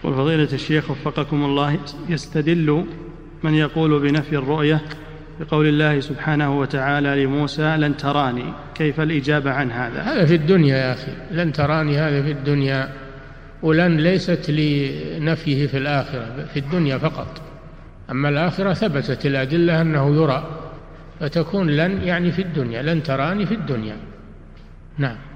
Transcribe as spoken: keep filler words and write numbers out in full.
يقول فضيلة الشيخ وفقكم الله، يستدل من يقول بنفي الرؤية بقول الله سبحانه وتعالى لموسى لن تراني، كيف الإجابة عن هذا؟ هذا في الدنيا يا أخي، لن تراني هذا في الدنيا، ولن ليست لنفيه في الآخرة، في الدنيا فقط. أما الآخرة ثبتت الأدلة أنه يرى، فتكون لن يعني في الدنيا، لن تراني في الدنيا. نعم.